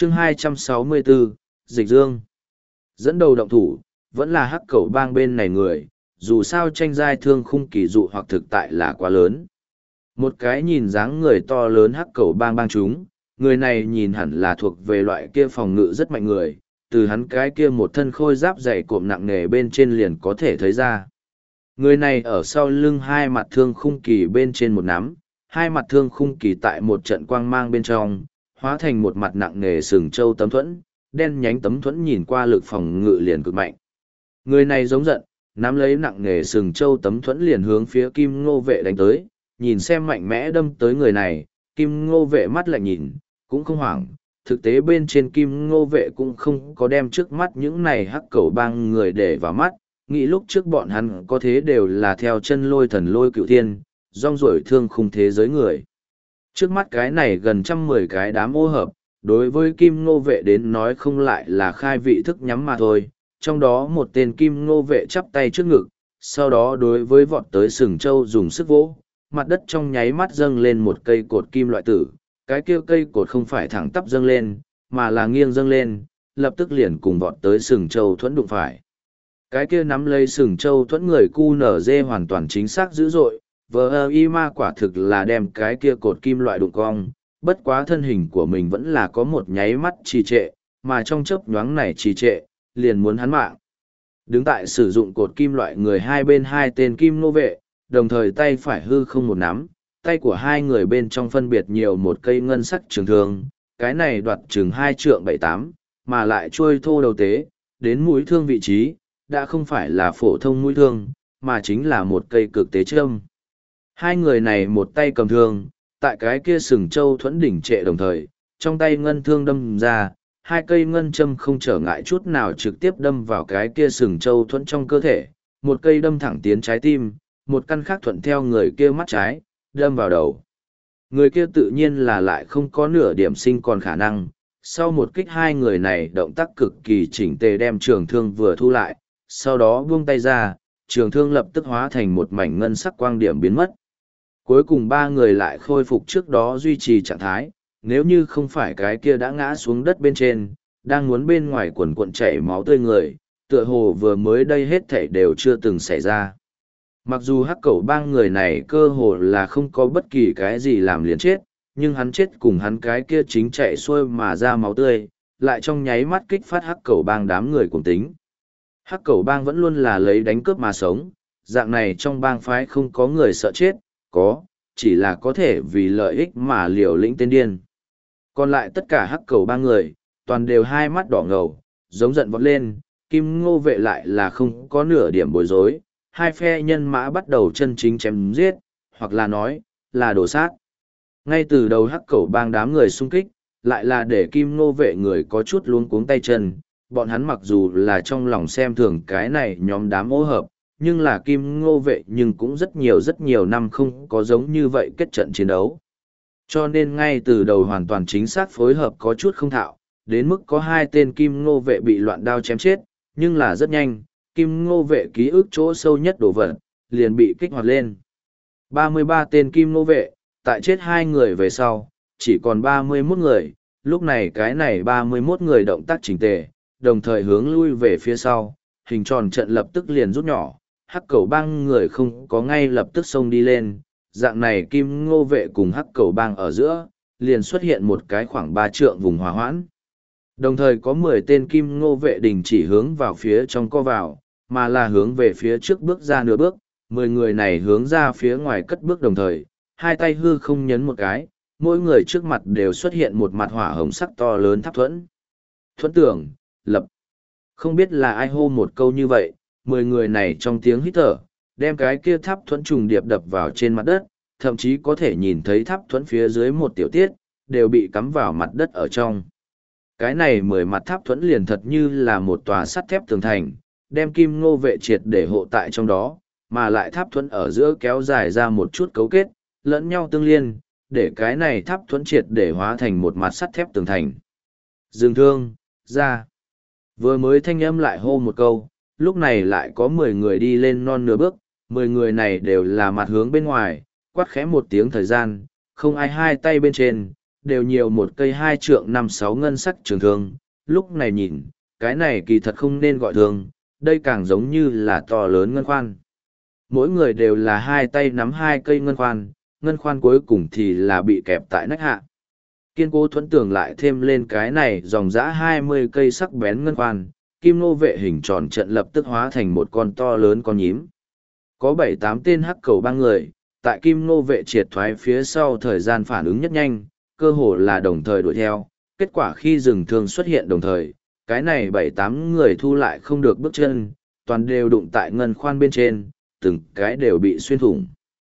chương 264, Dịch Dương. Dẫn đầu động thủ, vẫn là hắc cẩu bang bên này người, dù sao tranh giai thương khung kỳ dụ hoặc thực tại là quá lớn. Một cái nhìn dáng người to lớn hắc cẩu bang bang chúng, người này nhìn hẳn là thuộc về loại kia phòng ngự rất mạnh người, từ hắn cái kia một thân khôi giáp dày cộm nặng nề bên trên liền có thể thấy ra. Người này ở sau lưng hai mặt thương khung kỳ bên trên một nắm, hai mặt thương khung kỳ tại một trận quang mang bên trong, hóa thành một mặt nặng nề sừng châu tấm thuẫn, đen nhánh tấm thuẫn nhìn qua lực phòng ngự liền cực mạnh. Người này giống giận, nắm lấy nặng nề sừng châu tấm thuẫn liền hướng phía Kim Ngô Vệ đánh tới, nhìn xem mạnh mẽ đâm tới người này, Kim Ngô Vệ mắt lạnh nhìn, cũng không hoảng. Thực tế bên trên Kim Ngô Vệ cũng không có đem trước mắt những này hắc cẩu bang người để vào mắt, nghĩ lúc trước bọn hắn có thế đều là theo chân lôi thần lôi cựu thiên, rong ruổi thương khung thế giới người. Trước mắt cái này gần 110 cái đám ô hợp, đối với Kim Ngô Vệ đến nói không lại là khai vị thức nhắm mà thôi, trong đó một tên Kim Ngô Vệ chắp tay trước ngực, sau đó đối với vọt tới sừng châu dùng sức vỗ, mặt đất trong nháy mắt dâng lên một cây cột kim loại tử, cái kia cây cột không phải thẳng tắp dâng lên, mà là nghiêng dâng lên, lập tức liền cùng vọt tới sừng châu thuẫn đụng phải. Cái kia nắm lấy sừng châu thuẫn người QNZ hoàn toàn chính xác dữ dội, VI ma quả thực là đem cái kia cột kim loại đụng cong, bất quá thân hình của mình vẫn là có một nháy mắt trì trệ, mà trong chớp nhoáng này trì trệ, liền muốn hắn mạng. Đứng tại sử dụng cột kim loại người hai bên hai tên Kim Ngô Vệ, đồng thời tay phải hư không một nắm, tay của hai người bên trong phân biệt nhiều một cây ngân sắc trường thương, cái này đoạt chừng 2 trượng 7-8, mà lại trôi thô đầu tế, đến mũi thương vị trí, đã không phải là phổ thông mũi thương, mà chính là một cây cực tế châm. Hai người này một tay cầm thương, tại cái kia sừng châu thuẫn đỉnh trệ đồng thời, trong tay ngân thương đâm ra, hai cây ngân châm không trở ngại chút nào trực tiếp đâm vào cái kia sừng châu thuẫn trong cơ thể, một cây đâm thẳng tiến trái tim, một căn khác thuận theo người kia mắt trái, đâm vào đầu. Người kia tự nhiên là lại không có nửa điểm sinh còn khả năng, sau một kích hai người này động tác cực kỳ chỉnh tề đem trường thương vừa thu lại, sau đó buông tay ra, trường thương lập tức hóa thành một mảnh ngân sắc quang điểm biến mất. Cuối cùng ba người lại khôi phục trước đó duy trì trạng thái, nếu như không phải cái kia đã ngã xuống đất bên trên, đang muốn bên ngoài quần cuộn chảy máu tươi người, tựa hồ vừa mới đây hết thảy đều chưa từng xảy ra. Mặc dù hắc cẩu bang người này cơ hồ là không có bất kỳ cái gì làm liền chết, nhưng hắn chết cùng hắn cái kia chính chạy xuôi mà ra máu tươi, lại trong nháy mắt kích phát hắc cẩu bang đám người cùng tính. Hắc cẩu bang vẫn luôn là lấy đánh cướp mà sống, dạng này trong bang phái không có người sợ chết, chỉ là có thể vì lợi ích mà liều lĩnh tên điên. Còn lại tất cả hắc cẩu bang người, toàn đều hai mắt đỏ ngầu, giống giận vọt lên, Kim Ngô Vệ lại là không có nửa điểm bối rối, hai phe nhân mã bắt đầu chân chính chém giết, hoặc là nói, là đổ sát. Ngay từ đầu hắc cẩu bang đám người xung kích, lại là để Kim Ngô Vệ người có chút luống cuống tay chân, bọn hắn mặc dù là trong lòng xem thường cái này nhóm đám ô hợp, nhưng là Kim Ngô Vệ nhưng cũng rất nhiều năm không có giống như vậy kết trận chiến đấu. Cho nên ngay từ đầu hoàn toàn chính xác phối hợp có chút không thạo, đến mức có hai tên Kim Ngô Vệ bị loạn đao chém chết, nhưng là rất nhanh, Kim Ngô Vệ ký ức chỗ sâu nhất đổ vật, liền bị kích hoạt lên. 33 tên Kim Ngô Vệ, tại chết hai người về sau, chỉ còn 31 người, lúc này cái này 31 người động tác chỉnh tề, đồng thời hướng lui về phía sau, hình tròn trận lập tức liền rút nhỏ, hắc cẩu bang người không có ngay lập tức xông đi lên, dạng này Kim Ngô Vệ cùng hắc cẩu bang ở giữa, liền xuất hiện một cái khoảng 3 trượng vùng hòa hoãn. Đồng thời có 10 tên Kim Ngô Vệ đình chỉ hướng vào phía trong co vào, mà là hướng về phía trước bước ra nửa bước, 10 người này hướng ra phía ngoài cất bước đồng thời, hai tay hư không nhấn một cái, mỗi người trước mặt đều xuất hiện một mặt hỏa hồng sắc to lớn tháp thuẫn. Thuẫn tưởng, lập. Không biết là ai hô một câu như vậy, 10 người này trong tiếng hít thở, đem cái kia tháp thuẫn trùng điệp đập vào trên mặt đất, thậm chí có thể nhìn thấy tháp thuẫn phía dưới một tiểu tiết, đều bị cắm vào mặt đất ở trong. Cái này 10 mặt tháp thuẫn liền thật như là một tòa sắt thép tường thành, đem Kim Ngô Vệ triệt để hộ tại trong đó, mà lại tháp thuẫn ở giữa kéo dài ra một chút cấu kết, lẫn nhau tương liên, để cái này tháp thuẫn triệt để hóa thành một mặt sắt thép tường thành. Dừng thương, ra. Vừa mới thanh âm lại hô một câu, lúc này lại có 10 người đi lên non nửa bước, 10 người này đều là mặt hướng bên ngoài, quát khẽ một tiếng thời gian, không ai hai tay bên trên, đều nhiều một cây 2 trượng 5 6 ngân sắc trường thương, lúc này nhìn, cái này kỳ thật không nên gọi thương, đây càng giống như là to lớn ngân khoan. Mỗi người đều là hai tay nắm 2 cây ngân khoan cuối cùng thì là bị kẹp tại nách hạ. Kiên cố thuẫn tường lại thêm lên cái này dòng dã 20 cây sắc bén ngân khoan, kim nô vệ hình tròn trận lập tức hóa thành một con to lớn con nhím. Có 7-8 tên hắc cầu bang người, tại kim nô vệ triệt thoái phía sau thời gian phản ứng nhất nhanh, cơ hồ là đồng thời đuổi theo. Kết quả khi rừng thương xuất hiện đồng thời, cái này 7-8 người thu lại không được bước chân, toàn đều đụng tại ngân khoan bên trên, từng cái đều bị xuyên thủng.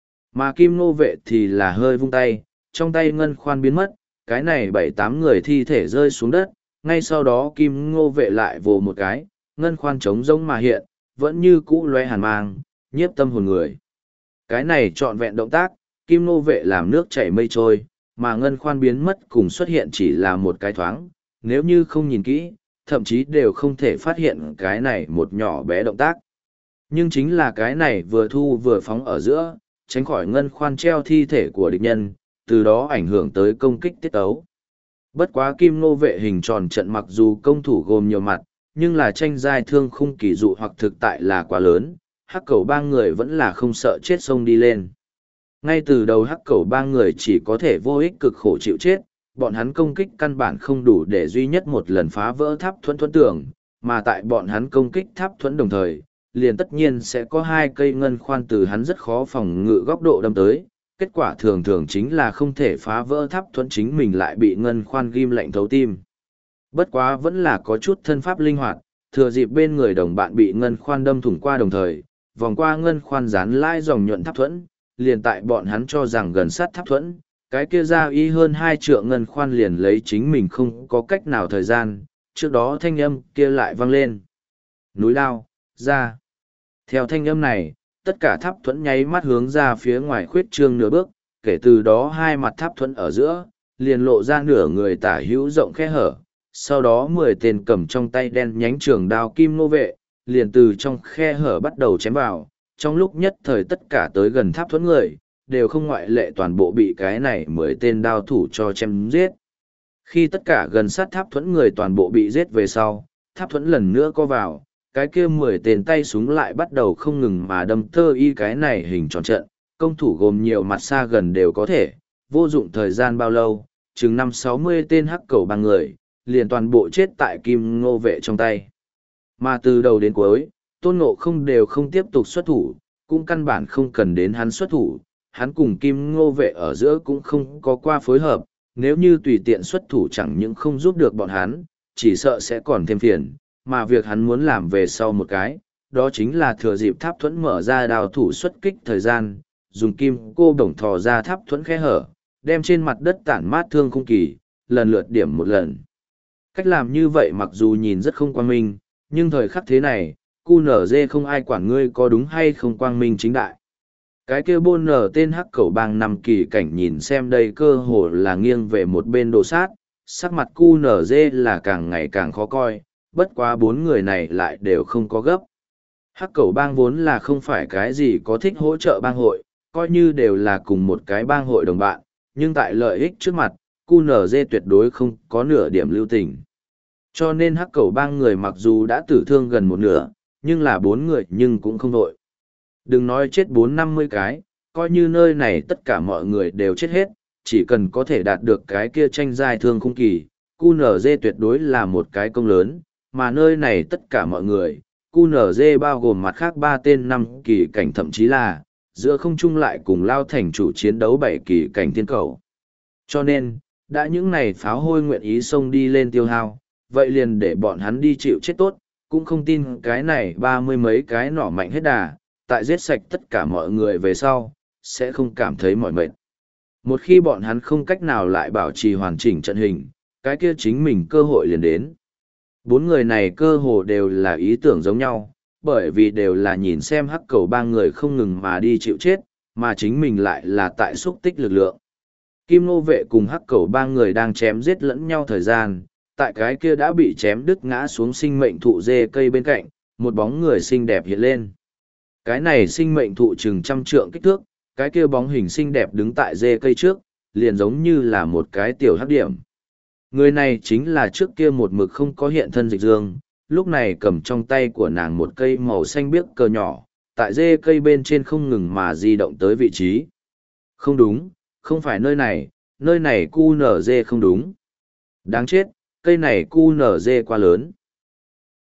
Mà kim nô vệ thì là hơi vung tay, trong tay ngân khoan biến mất, cái này 7-8 người thi thể rơi xuống đất, ngay sau đó kim ngô vệ lại vồ một cái, ngân khoan trống rỗng mà hiện, vẫn như cũ loe hàn mang, nhiếp tâm hồn người. Cái này trọn vẹn động tác, kim ngô vệ làm nước chảy mây trôi, mà ngân khoan biến mất cùng xuất hiện chỉ là một cái thoáng, nếu như không nhìn kỹ, thậm chí đều không thể phát hiện cái này một nhỏ bé động tác. Nhưng chính là cái này vừa thu vừa phóng ở giữa, tránh khỏi ngân khoan treo thi thể của địch nhân, từ đó ảnh hưởng tới công kích tiết tấu. Bất quá kim nô vệ hình tròn trận mặc dù công thủ gồm nhiều mặt, nhưng là tranh giai thương khung kỳ dụ hoặc thực tại là quá lớn, hắc cầu bang người vẫn là không sợ chết xông đi lên. Ngay từ đầu hắc cầu bang người chỉ có thể vô ích cực khổ chịu chết, bọn hắn công kích căn bản không đủ để duy nhất một lần phá vỡ tháp thuẫn tường, mà tại bọn hắn công kích tháp thuẫn đồng thời, liền tất nhiên sẽ có 2 cây ngân khoan từ hắn rất khó phòng ngự góc độ đâm tới. Kết quả thường thường chính là không thể phá vỡ tháp thuẫn, chính mình lại bị ngân khoan ghim lạnh thấu tim. Bất quá vẫn là có chút thân pháp linh hoạt, thừa dịp bên người đồng bạn bị ngân khoan đâm thủng qua đồng thời, vòng qua ngân khoan dán lai dòng nhuận tháp thuẫn, liền tại bọn hắn cho rằng gần sát tháp thuẫn, cái kia ra y hơn 2 trượng ngân khoan liền lấy chính mình không có cách nào thời gian, trước đó thanh âm kia lại vang lên. Núi lao, ra. Theo thanh âm này, tất cả tháp thuẫn nháy mắt hướng ra phía ngoài khuyết trương nửa bước, kể từ đó hai mặt tháp thuẫn ở giữa, liền lộ ra nửa người tả hữu rộng khe hở. Sau đó 10 tên cầm trong tay đen nhánh trường đao kim nô vệ, liền từ trong khe hở bắt đầu chém vào. Trong lúc nhất thời tất cả tới gần tháp thuẫn người, đều không ngoại lệ toàn bộ bị cái này 10 tên đao thủ cho chém giết. Khi tất cả gần sát tháp thuẫn người toàn bộ bị giết về sau, tháp thuẫn lần nữa co vào, cái kia 10 tên tay súng lại bắt đầu không ngừng mà đâm tơ y cái này hình tròn trận, công thủ gồm nhiều mặt xa gần đều có thể, vô dụng thời gian bao lâu, chừng 50-60 tên hắc cầu bang người, liền toàn bộ chết tại kim ngô vệ trong tay. Mà từ đầu đến cuối, Tôn Ngộ Không đều không tiếp tục xuất thủ, cũng căn bản không cần đến hắn xuất thủ, hắn cùng kim ngô vệ ở giữa cũng không có qua phối hợp, nếu như tùy tiện xuất thủ chẳng những không giúp được bọn hắn, chỉ sợ sẽ còn thêm phiền, mà việc hắn muốn làm về sau một cái, đó chính là thừa dịp tháp thuẫn mở ra đào thủ xuất kích thời gian, dùng kim cô đồng thò ra tháp thuẫn khe hở, đem trên mặt đất tản mát thương khung kỳ, lần lượt điểm một lần. Cách làm như vậy mặc dù nhìn rất không quang minh, nhưng thời khắc thế này, QNZ không ai quản ngươi có đúng hay không quang minh chính đại. Cái kia bôn nở tên hắc cẩu bang nằm kỳ cảnh nhìn xem đây cơ hồ là nghiêng về một bên đồ sát, sắc mặt QNZ là càng ngày càng khó coi, bất quá 4 người này lại đều không có gấp. Hắc cẩu bang vốn là không phải cái gì có thích hỗ trợ bang hội, coi như đều là cùng một cái bang hội đồng bạn, nhưng tại lợi ích trước mặt, QNZ tuyệt đối không có nửa điểm lưu tình. Cho nên hắc cẩu bang người mặc dù đã tử thương gần một nửa, nhưng là 4 người nhưng cũng không đội. Đừng nói chết 4-50 cái, coi như nơi này tất cả mọi người đều chết hết, chỉ cần có thể đạt được cái kia tranh giai thương khung kỳ, QNZ tuyệt đối là một cái công lớn, mà nơi này tất cả mọi người, QNZ bao gồm mặt khác 3 tên 5 kỳ cảnh thậm chí là, giữa không trung lại cùng lao thành chủ chiến đấu 7 kỳ cảnh thiên cầu. Cho nên, đã những này pháo hôi nguyện ý xông đi lên tiêu hao, vậy liền để bọn hắn đi chịu chết tốt, cũng không tin cái này 30 mấy cái nỏ mạnh hết đà, tại giết sạch tất cả mọi người về sau, sẽ không cảm thấy mỏi mệt. Một khi bọn hắn không cách nào lại bảo trì hoàn chỉnh trận hình, cái kia chính mình cơ hội liền đến. 4 người này cơ hồ đều là ý tưởng giống nhau, bởi vì đều là nhìn xem hắc cầu bang người không ngừng mà đi chịu chết, mà chính mình lại là tại xúc tích lực lượng. Kim Nô vệ cùng hắc cầu bang người đang chém giết lẫn nhau thời gian, tại cái kia đã bị chém đứt ngã xuống sinh mệnh thụ dê cây bên cạnh, một bóng người xinh đẹp hiện lên. Cái này sinh mệnh thụ chừng 100 trượng kích thước, cái kia bóng hình xinh đẹp đứng tại dê cây trước, liền giống như là một cái tiểu hắc điểm. Người này chính là trước kia một mực không có hiện thân Dịch Dương, lúc này cầm trong tay của nàng một cây màu xanh biếc cờ nhỏ, tại rễ cây bên trên không ngừng mà di động tới vị trí. Không đúng, không phải nơi này QNZ không đúng. Đáng chết, cây này QNZ quá lớn.